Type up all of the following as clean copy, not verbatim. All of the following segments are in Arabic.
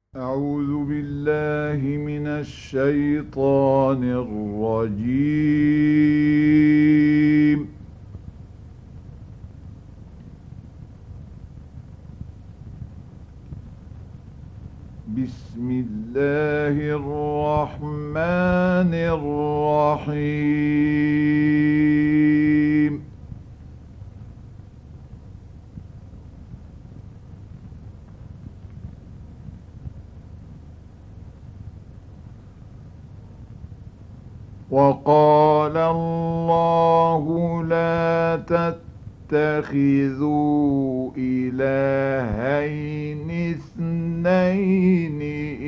أعوذ بالله من الشيطان الرجيم. بسم الله الرحمن الرحيم. وقال الله لا تتخذوا إلهين اثنين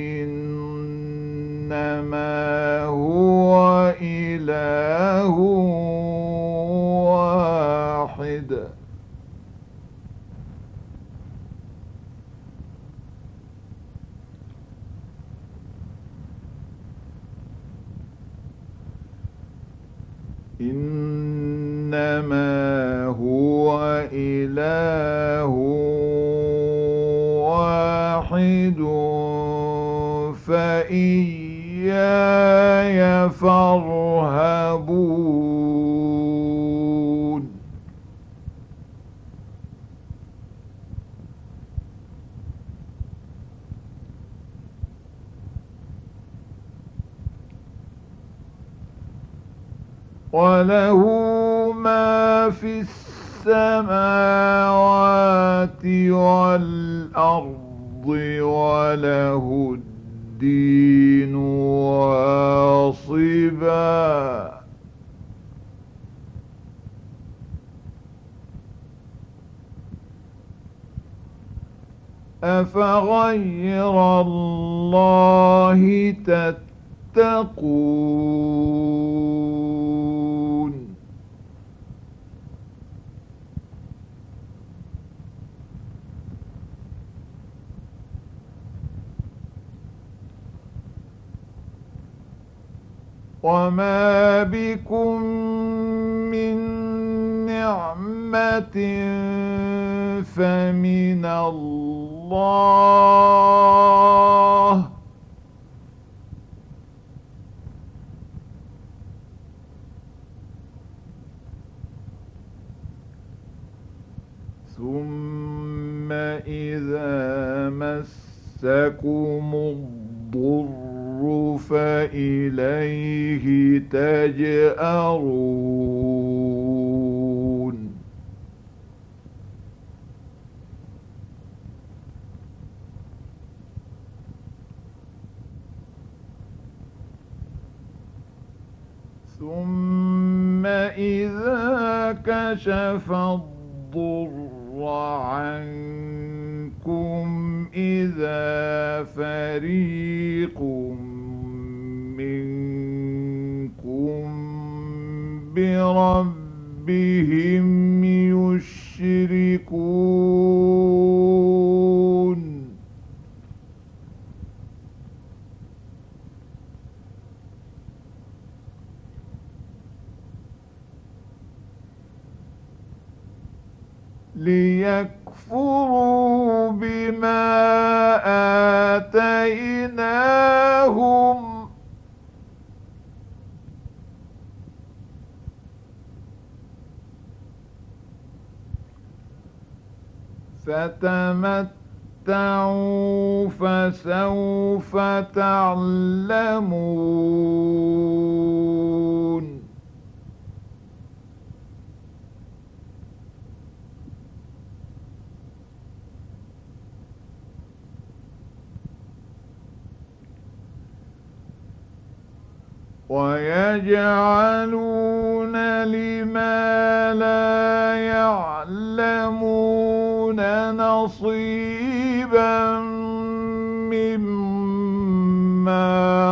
إنما هو إله واحد. إنما هو إله واحد فإياي فارهبون. وله ما في السماوات والأرض وله الدين واصبا. أفغير الله تتقون. وما بكم من نعمة فمن الله ثم إذا مسكم الضر فإليه تجأرون. ثم إذا كشف الضر عنكم إذا فريق منكم بربهم يشركون. ليكفروا بما آتيناهم فتمتعوا فسوف تعلمون. ويجعلون لما لا يعلمون نصيبا مما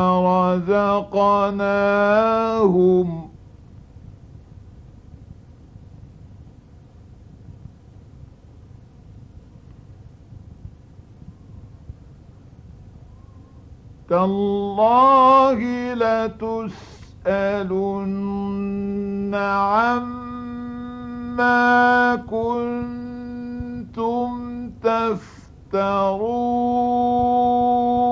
رزقناهم تالله لتسألن عما كنتم تفترون.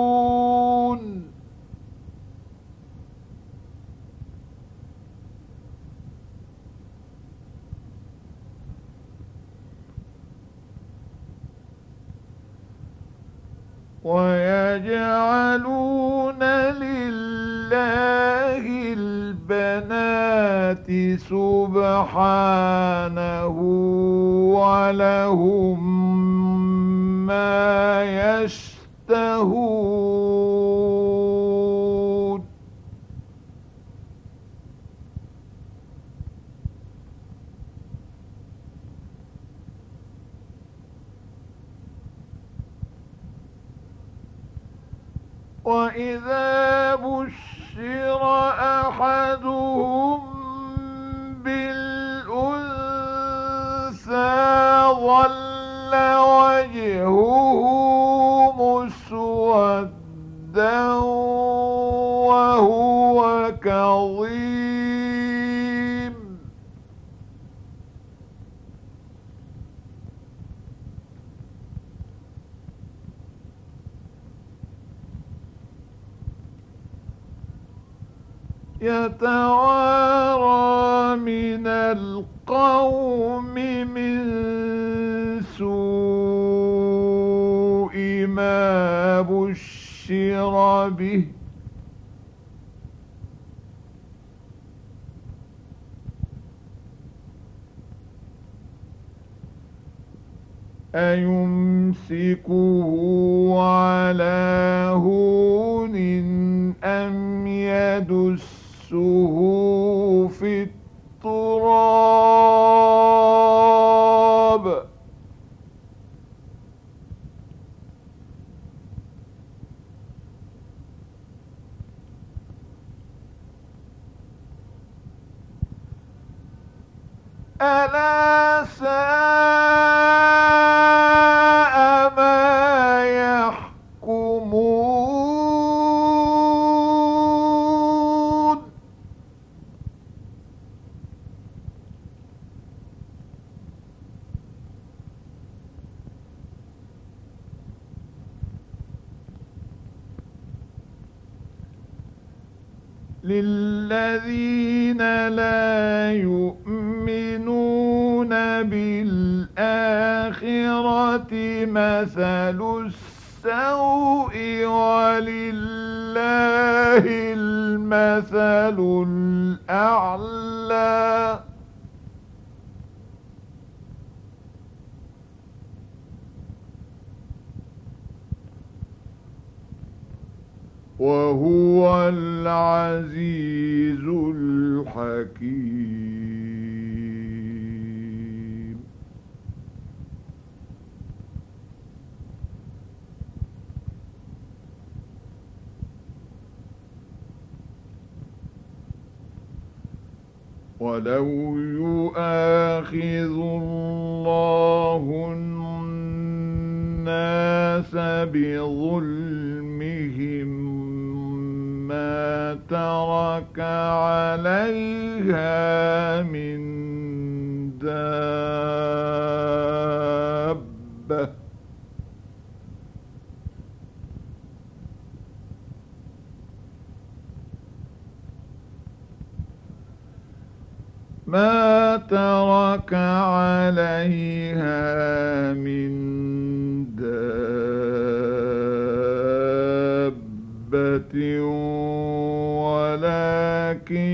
ويجعلون لله البنات سبحانه ولهم ما يشتهون. وإذا بشر أحدهم بالأنثى ظل وجهه مسودا وهو كظيم. يتوارى من القوم من سوء ما بشر به أيمسكه على هون أم يدسه في التراب. ألا ساء ما يحكمون. للذين لا يؤمنون بالآخرة مثل السوء ولله المثل الأعلى. وهو العزيز الحكيم. ولو يؤاخذ الله الناس بظلمهم ما ترك عليها من دابة ما ترك عليها من دابة ولكن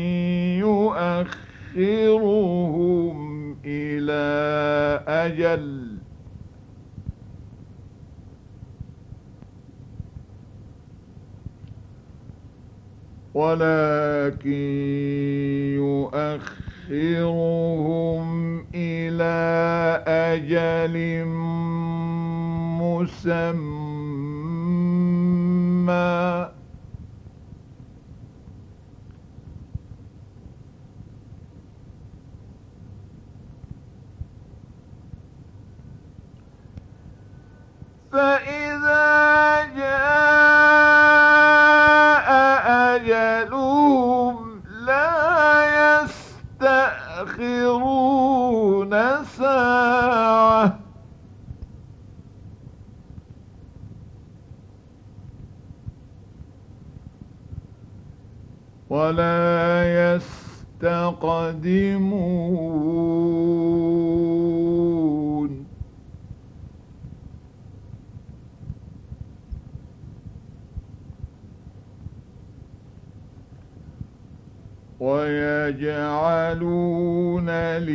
يؤخرهم إلى أجل مسمى. فإذا جاء أجلهم لا يستأخرون ساعة ولا يستقدمون. ويجعلون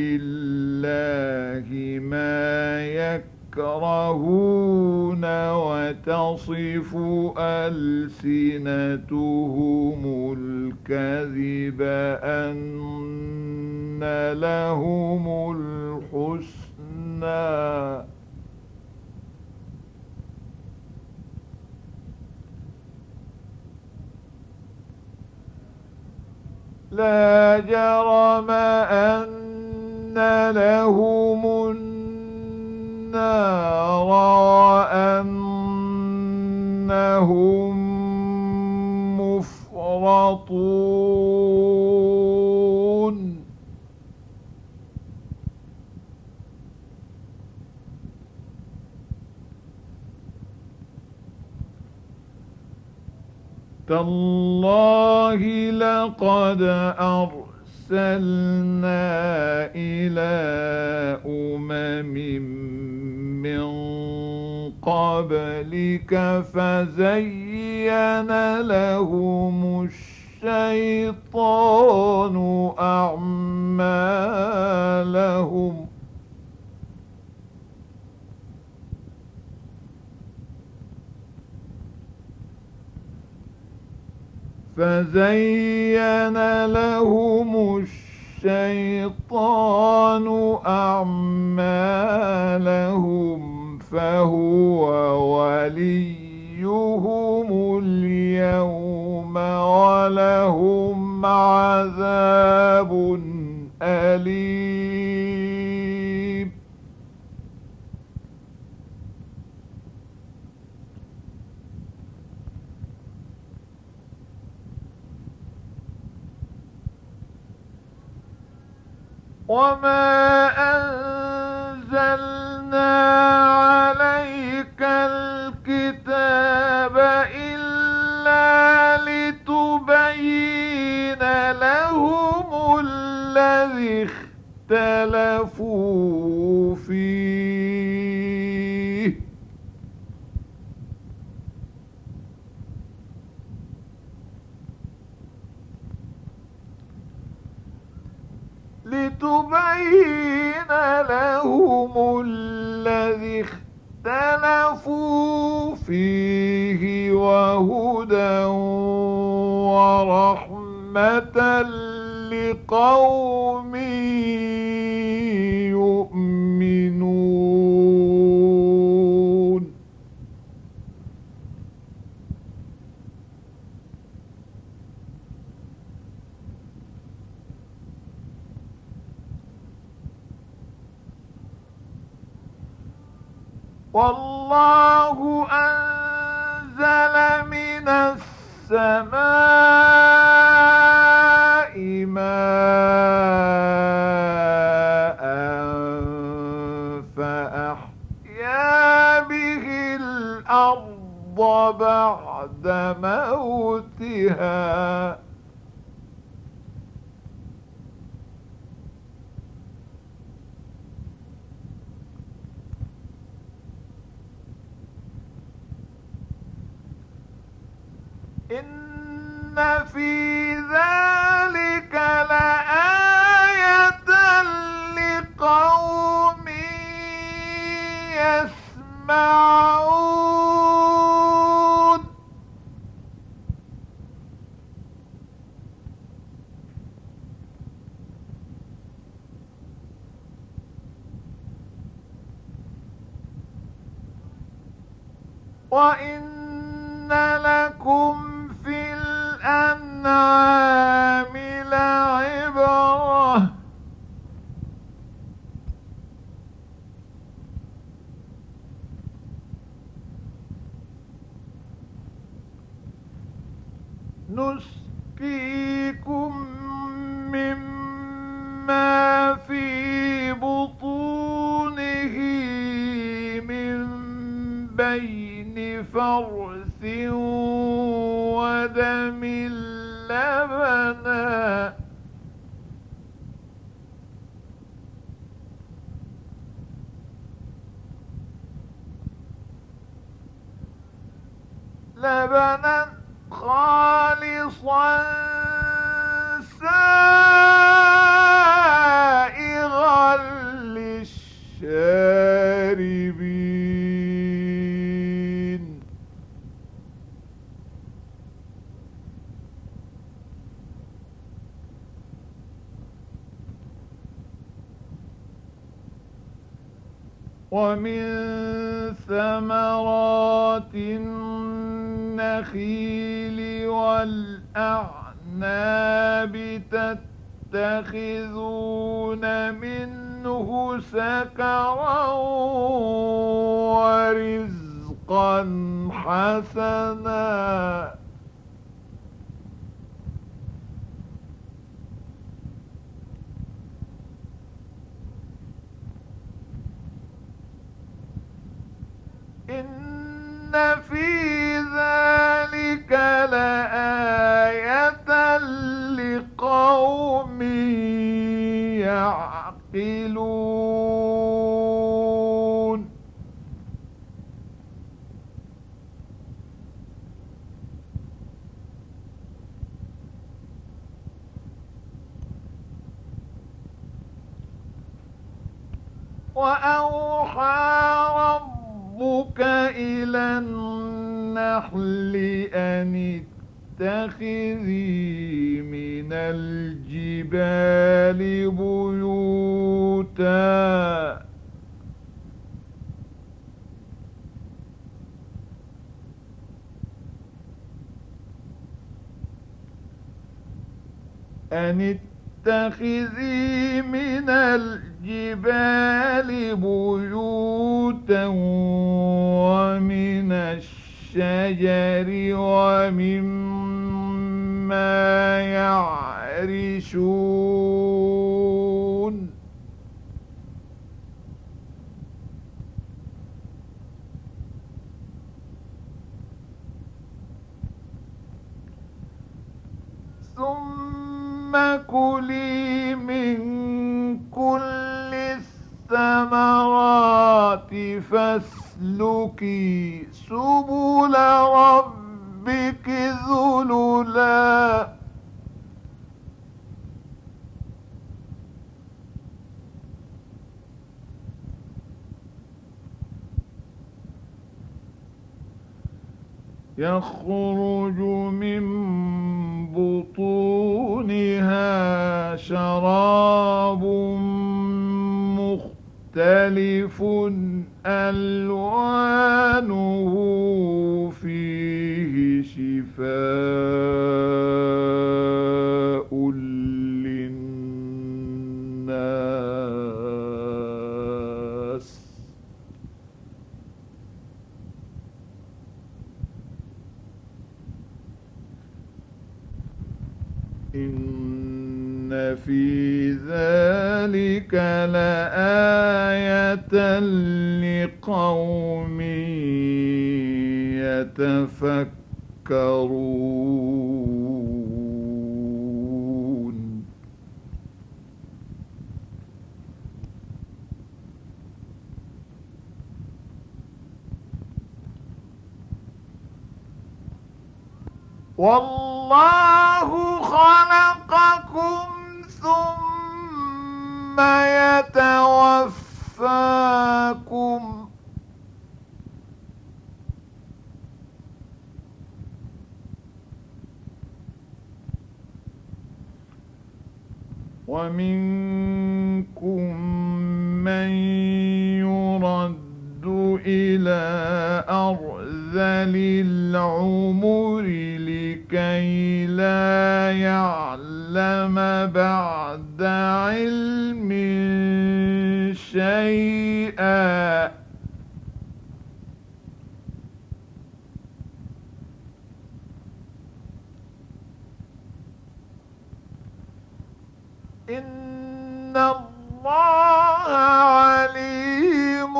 لله ما يكرهون وتصف ألسنتهم الكذب أن لهم الحسنى لا جرم أن لهم النار وأنهم مفرطون تالله لقد أرسلنا إلى من قبلك فزين لهم الشيطان أعمالهم فهو وليهم اليوم ولهم عذاب أليم وما أنزلنا عليك الكتاب إلا لتبين لهم الذي اختلفوا فيه وهدى ورحمة لقوم يؤمنون والله أنزل من السماء ماء فأحيا به الأرض بعد موتها إن في ذلك لآية لقوم يسمعون وإن لكم في الأنعام لعبرة نسقيكم مما في بطونه من بين فرث ودم لبنا خالصا ومن ثمرات النخيل والأعناب تتخذون منه سكرا ورزقا حسنا إن في ذلك لآية لقوم يعقلون وأوحى ربك إلى النحل أن اتخذي من الجبال بيوتا من الجبال بيوتا ومن الشجر ومما يعرشون ثم كلي من كل الثمرات فاسلكي سبل ربك ذللا يخرج من بطونها شراب مختلف ألوانه فيه شفاء للناس إن في ذلك لآية لقوم يتفكرون والله خلقكم ثم يتوفاكم ومنكم من يرد إلى أرذل العمر لكي لا يعلم بعد علم شيئا إن الله عليم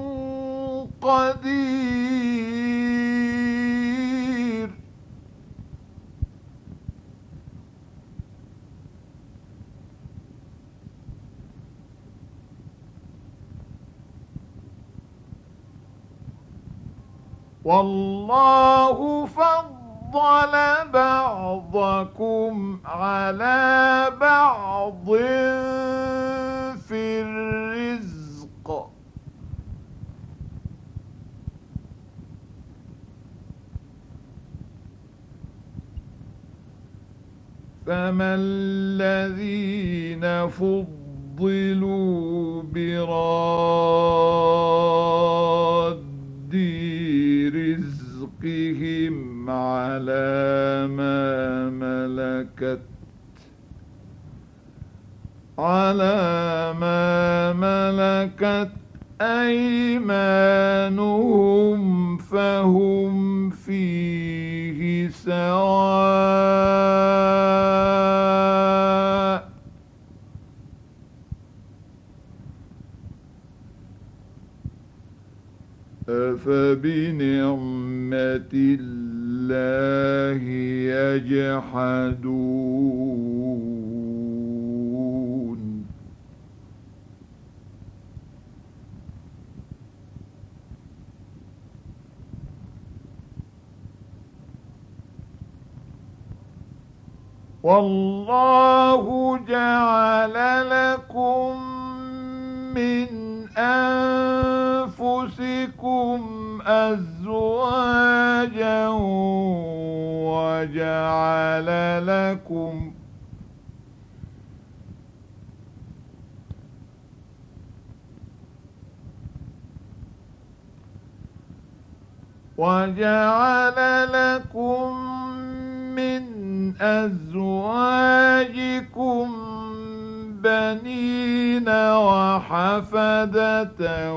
قدير والله فضل بعضكم على بعض في الرزق فما الذين فضلوا براد رزقهم على ما ملكت أيمانهم فهم فيه سواء. أفبنعمة الله يجحدون. والله جعل لكم من أنفسكم أزواجا وجعل لكم من أزواجكم بنين وحفدة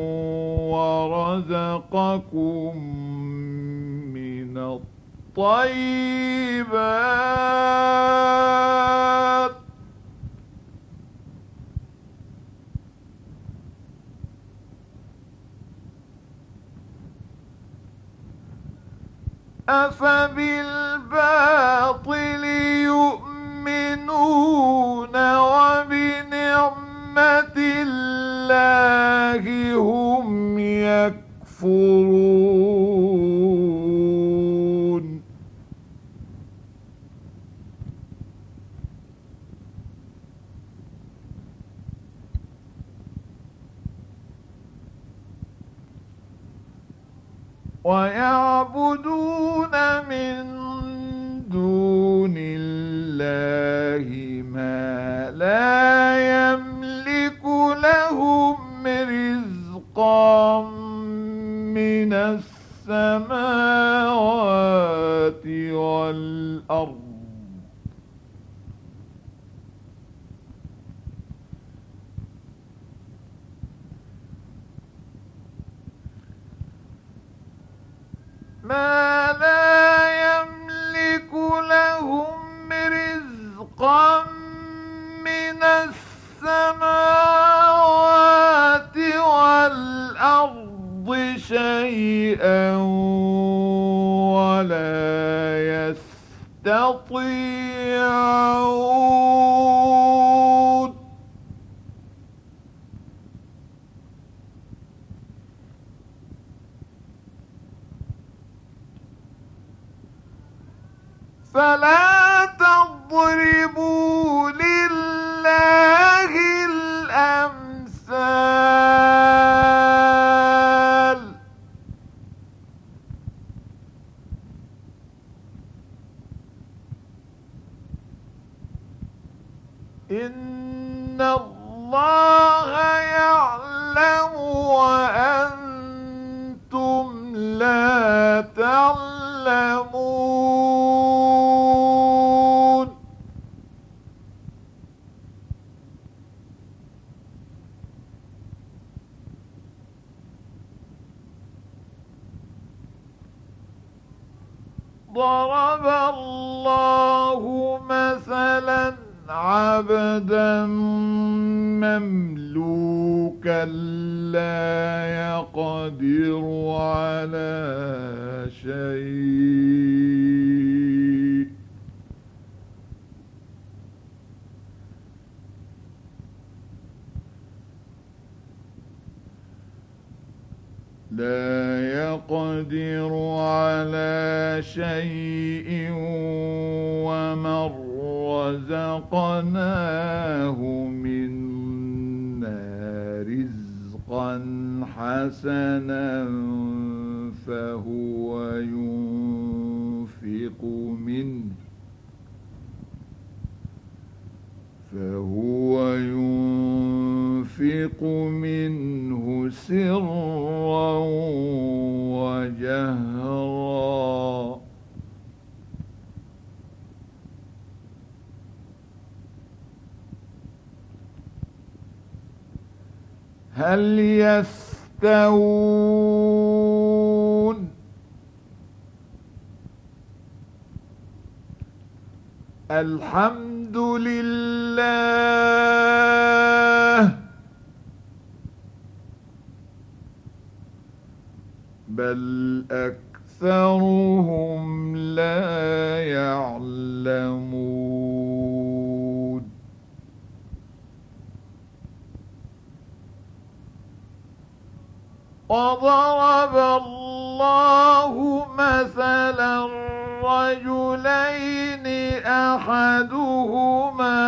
ورزقكم من الطيبات أفبالباطل يؤمنون وبنعمة الله هم يكفرون. ويعبدون من دون الله ما لا يملك لهم رزقا من السماوات والأرض ما لا يملك لهم رزقا من السماوات والأرض شيئا ولا يستطيعون. فلا تضربوا لله الأمثال إن الله يعلم وأنتم لا تعلمون. ضرب الله مثلا عبدا مملوكا لا يقدر على شيء ومن رزقناه منا رزقا حسنا فهو ينفق منه سرا وجهرا هل يستوون الحمد لله بل أكثرهم لا يعلمون وضرب الله مثلا رجلين أحدهما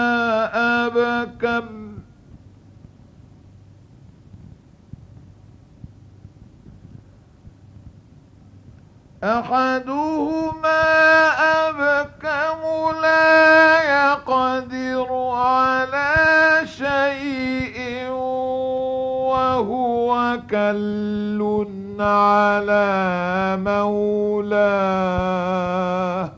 أبكم لا يقدر على شيء وهو كل على مولاه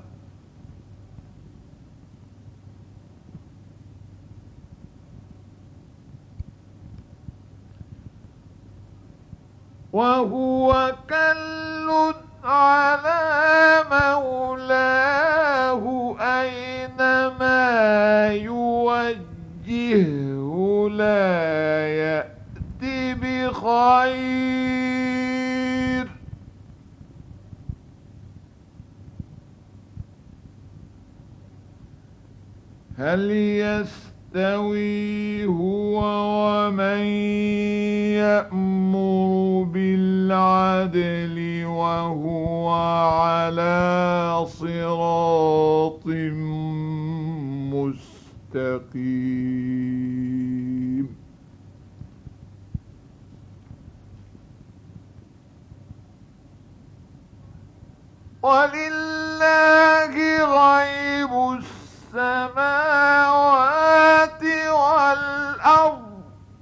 أينما يوجهه لا يأتي بخير هل يستوي هو ومن يأمر بالعدل وهو على صراط مستقيم ولله غيب السماوات والأرض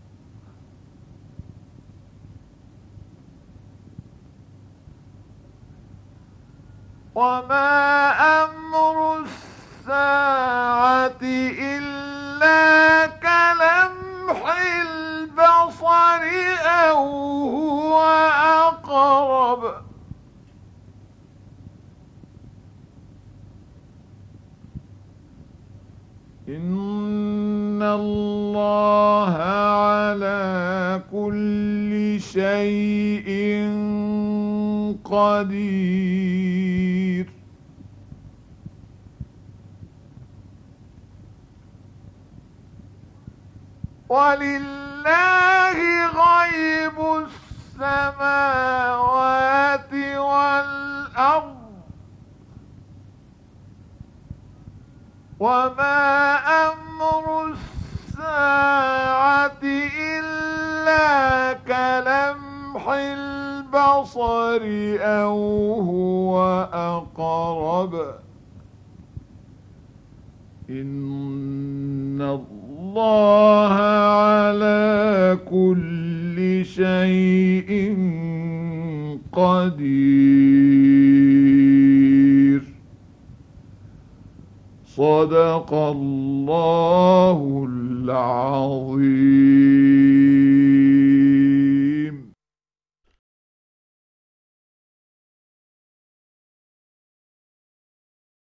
وما أمر الساعة إلا كلمح البصر أو هو أقرب إن الله على كل شيء قدير ولله غيب السماوات والأرض وما أمر الساعة إلا كلمح البصر أو هو أقرب إن الله على كل شيء قدير صدق الله العظيم.